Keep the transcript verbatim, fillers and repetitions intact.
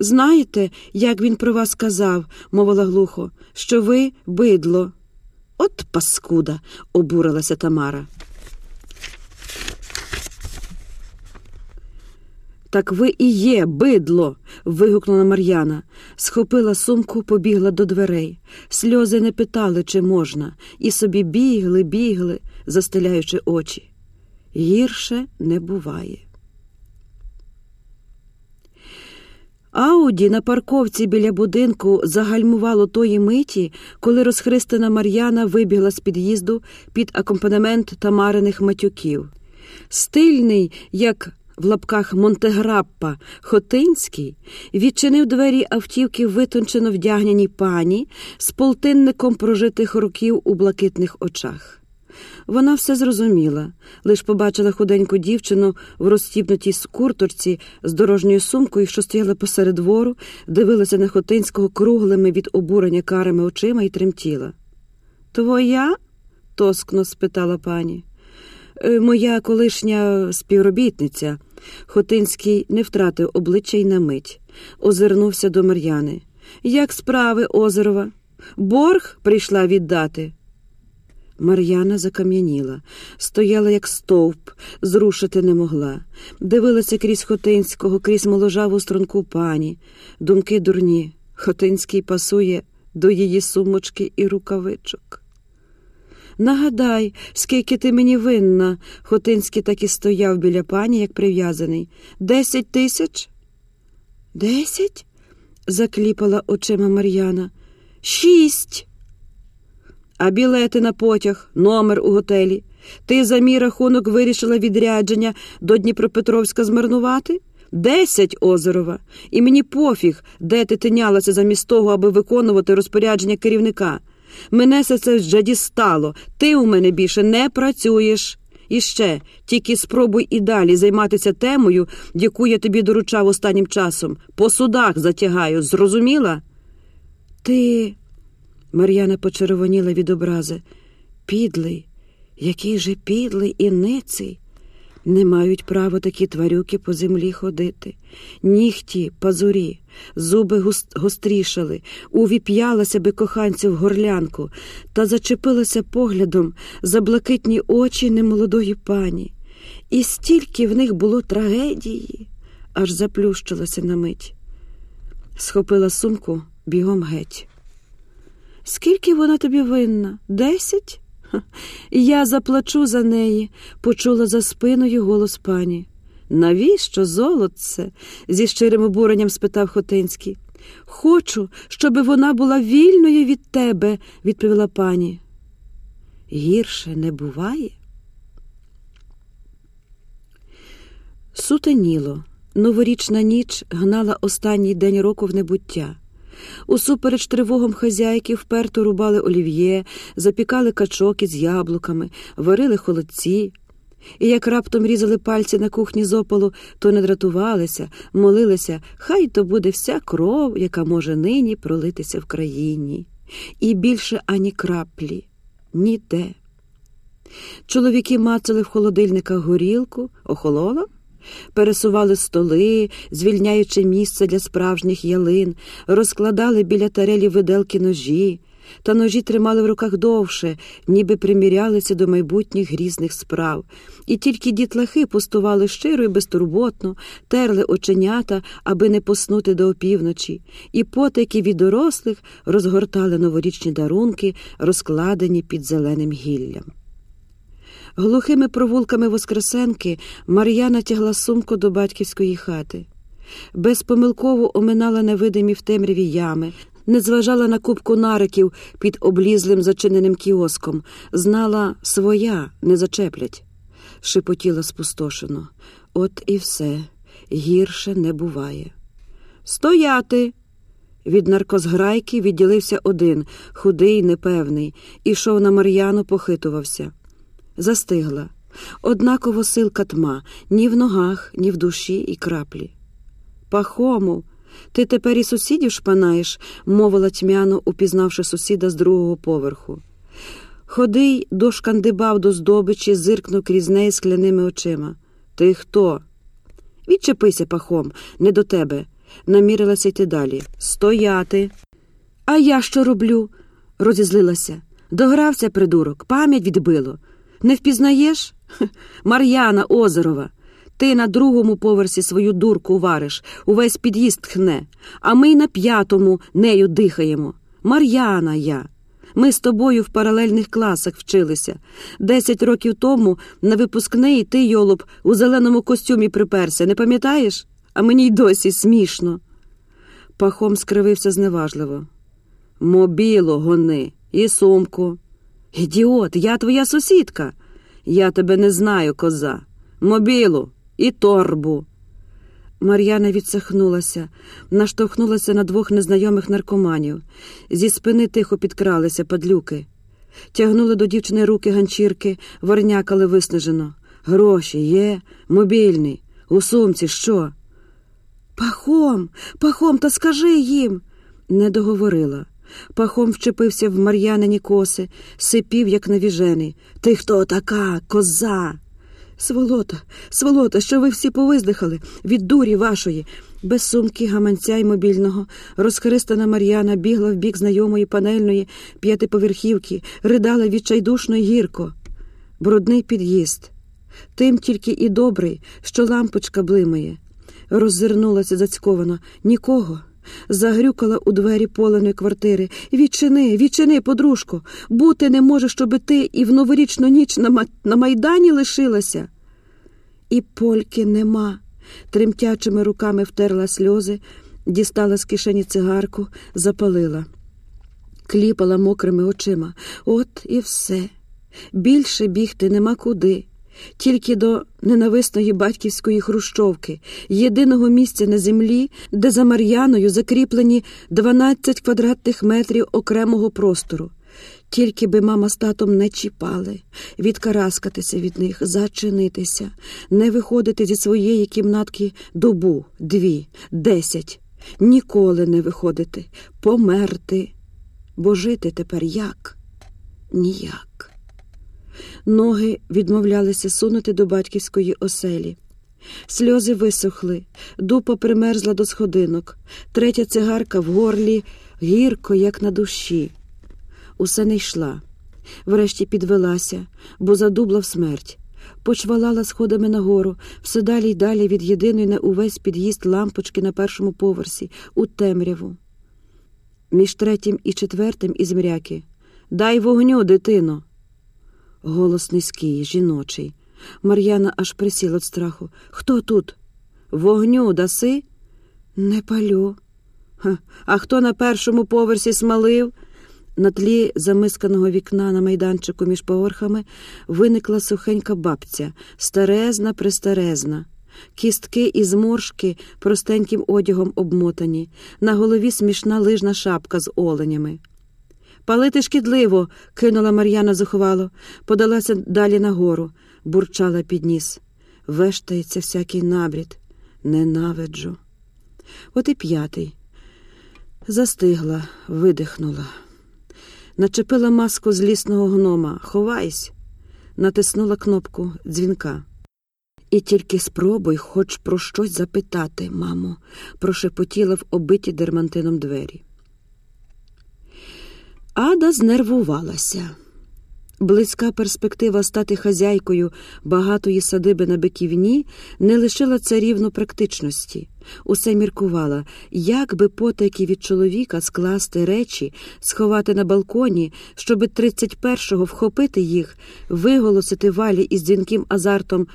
Знаєте, як він про вас казав, мовила глухо, що ви бидло. От паскуда, обурилася Тамара. Так ви і є бидло, вигукнула Мар'яна. Схопила сумку, побігла до дверей. Сльози не питали, чи можна, і собі бігли, бігли, застеляючи очі. Гірше не буває. Ауді на парковці біля будинку загальмувало тої миті, коли розхристана Мар'яна вибігла з під'їзду під акомпанемент Тамариних матюків. Стильний, як в лапках Монтеграппа, Хотинський відчинив двері автівки витончено вдягненій пані з полтинником прожитих років у блакитних очах. Вона все зрозуміла, лиш побачила худеньку дівчину в розстібнутій курточці з дорожньою сумкою, що стояла посеред двору, дивилася на Хотинського круглими від обурення карими очима і тремтіла. «Твоя?» – тоскно спитала пані. «Моя колишня співробітниця». Хотинський не втратив обличчя й на мить. Озирнувся до Мар'яни. «Як справи, Озерова? Борг прийшла віддати?» Мар'яна закам'яніла, стояла як стовп, зрушити не могла. Дивилася крізь Хотинського, крізь моложаву струнку пані. Думки дурні. Хотинський пасує до її сумочки і рукавичок. «Нагадай, скільки ти мені винна?» Хотинський так і стояв біля пані, як прив'язаний. «Десять тисяч?» «Десять?» – закліпала очима Мар'яна. «Шість!» «А білети на потяг, номер у готелі? Ти за мій рахунок вирішила відрядження до Дніпропетровська змарнувати? Десять, Озерова! І мені пофіг, де ти тинялася замість того, аби виконувати розпорядження керівника. Мене це вже дістало. Ти у мене більше не працюєш. І ще, тільки спробуй і далі займатися темою, яку я тобі доручав останнім часом. По судах затягаю, зрозуміла?» «Ти...» Мар'яна почервоніла від образи. «Підлий, який же підлий і ниций! Не мають права такі тварюки по землі ходити. Нігті, пазурі, зуби гострішали, увіп'ялася би коханцю в горлянку та зачепилася поглядом за блакитні очі немолодої пані. І стільки в них було трагедії, аж заплющилася на мить. Схопила сумку, бігом геть. «Скільки вона тобі винна? Десять? Ха, я заплачу за неї», – почула за спиною голос пані. «Навіщо, золотце?» – зі щирим обуренням спитав Хотинський. «Хочу, щоби вона була вільною від тебе», – відповіла пані. «Гірше не буває?» Сутеніло. Новорічна ніч гнала останній день року в небуття. Усупереч тривогам хазяйки вперто рубали олів'є, запікали качок із яблуками, варили холодці. І як раптом різали пальці на кухні з опалу, то не дратувалися, молилися, хай то буде вся кров, яка може нині пролитися в країні. І більше ані краплі, ніде. Чоловіки мацали в холодильниках горілку, охолола? Пересували столи, звільняючи місце для справжніх ялин, розкладали біля тарелі виделки ножі, та ножі тримали в руках довше, ніби примірялися до майбутніх грізних справ. І тільки дітлахи пустували щиро і безтурботно, терли оченята, аби не поснути до опівночі, і потайки від дорослих розгортали новорічні дарунки, розкладені під зеленим гіллям. Глухими провулками Воскресенки Мар'яна тягла сумку до батьківської хати. Безпомилково оминала невидимі в темряві ями, не зважала на купку нариків під облізлим зачиненим кіоском. Знала, своя не зачеплять. Шепотіла спустошено. От і все. Гірше не буває. «Стояти!» Від наркозграйки відділився один, худий, непевний. Ішов на Мар'яну, похитувався. Застигла. Однаково силка тма, ні в ногах, ні в душі і краплі. «Пахому, ти тепер і сусідів шпанаєш?» – мовила тьмяно, упізнавши сусіда з другого поверху. Ходий дошкандибав до здобичі, зиркнув крізь неї скляними очима. «Ти хто?» «Відчепися, Пахом, не до тебе. намірилася йти далі. «Стояти!» «А я що роблю?» – розізлилася. «Догрався, придурок, пам'ять відбило. Не впізнаєш? Мар'яна Озерова. Ти на другому поверсі свою дурку вариш, увесь під'їзд тхне, а ми й на п'ятому нею дихаємо. Мар'яна я. Ми з тобою в паралельних класах вчилися. Десять років тому на випускний ти, йолоп, у зеленому костюмі приперся, не пам'ятаєш? А мені й досі смішно». Пахом скривився зневажливо. «Мобіло гони і сумку». «Ідіот, я твоя сусідка». «Я тебе не знаю, коза. Мобілу і торбу». Мар'яна відсахнулася, наштовхнулася на двох незнайомих наркоманів. Зі спини тихо підкралися падлюки. Тягнули до дівчини руки ганчірки, ворнякали виснажено. «Гроші є? Мобільний. У сумці що?» «Пахом! Пахом, та скажи їм!» Не договорила. Пахом вчепився в Мар'янині коси, сипів, як навіжений. «Ти хто така, коза?» «Сволота, сволота, що ви всі повиздихали від дурі вашої!» Без сумки, гаманця й мобільного розхристана Мар'яна бігла в бік знайомої панельної п'ятиповерхівки, ридала відчайдушно й гірко. Брудний під'їзд. Тим тільки і добрий, що лампочка блимає. Роззирнулася зацьковано. Нікого. Загрюкала у двері Поленої квартири. «Відчини, відчини, подружко! Бути не може, щоби ти і в новорічну ніч на, ма... на Майдані лишилася!» І Польки нема. Тремтячими руками втерла сльози, дістала з кишені цигарку, запалила. Кліпала мокрими очима. От і все. Більше бігти нема куди. Тільки до ненависної батьківської хрущовки, єдиного місця на землі, де за Мар'яною закріплені дванадцять квадратних метрів окремого простору. Тільки би мама з татом не чіпали, відкараскатися від них, зачинитися, не виходити зі своєї кімнатки добу, дві, десять, ніколи не виходити, померти. Бо жити тепер як? Ніяк. Ноги відмовлялися сунути до батьківської оселі. Сльози висохли, дупа примерзла до сходинок, третя цигарка в горлі, гірко, як на душі. Усе не йшла. Врешті підвелася, бо задубла в смерть. Почвалала сходами нагору, все далі й далі від єдиної на увесь під'їзд лампочки на першому поверсі, у темряву. Між третім і четвертим із мряки. «Дай вогню, дитино!» Голос низький, жіночий. Мар'яна аж присіла від страху. «Хто тут?» «Вогню даси?» «Не палю». Ха, «А хто на першому поверсі смалив?» На тлі замисканого вікна на майданчику між поверхами виникла сухенька бабця, старезна-престарезна. Кістки і зморшки простеньким одягом обмотані, на голові смішна лижна шапка з оленями. «Палити шкідливо!» – кинула Мар'яна зухвало, подалася далі нагору, бурчала під ніс. «Вештається всякий набрід. Ненавиджу». От і п'ятий. Застигла, видихнула. Начепила маску злісного гнома. «Ховайсь!» Натиснула кнопку дзвінка. «І тільки спробуй хоч про щось запитати, мамо», – прошепотіла в обиті дермантином двері. Ада знервувалася. Близька перспектива стати хазяйкою багатої садиби на Биківні не лишила царівну практичності. Усе міркувала, як би потайки від чоловіка скласти речі, сховати на балконі, щоби тридцять першого вхопити їх, виголосити Валі із дзвінким азартом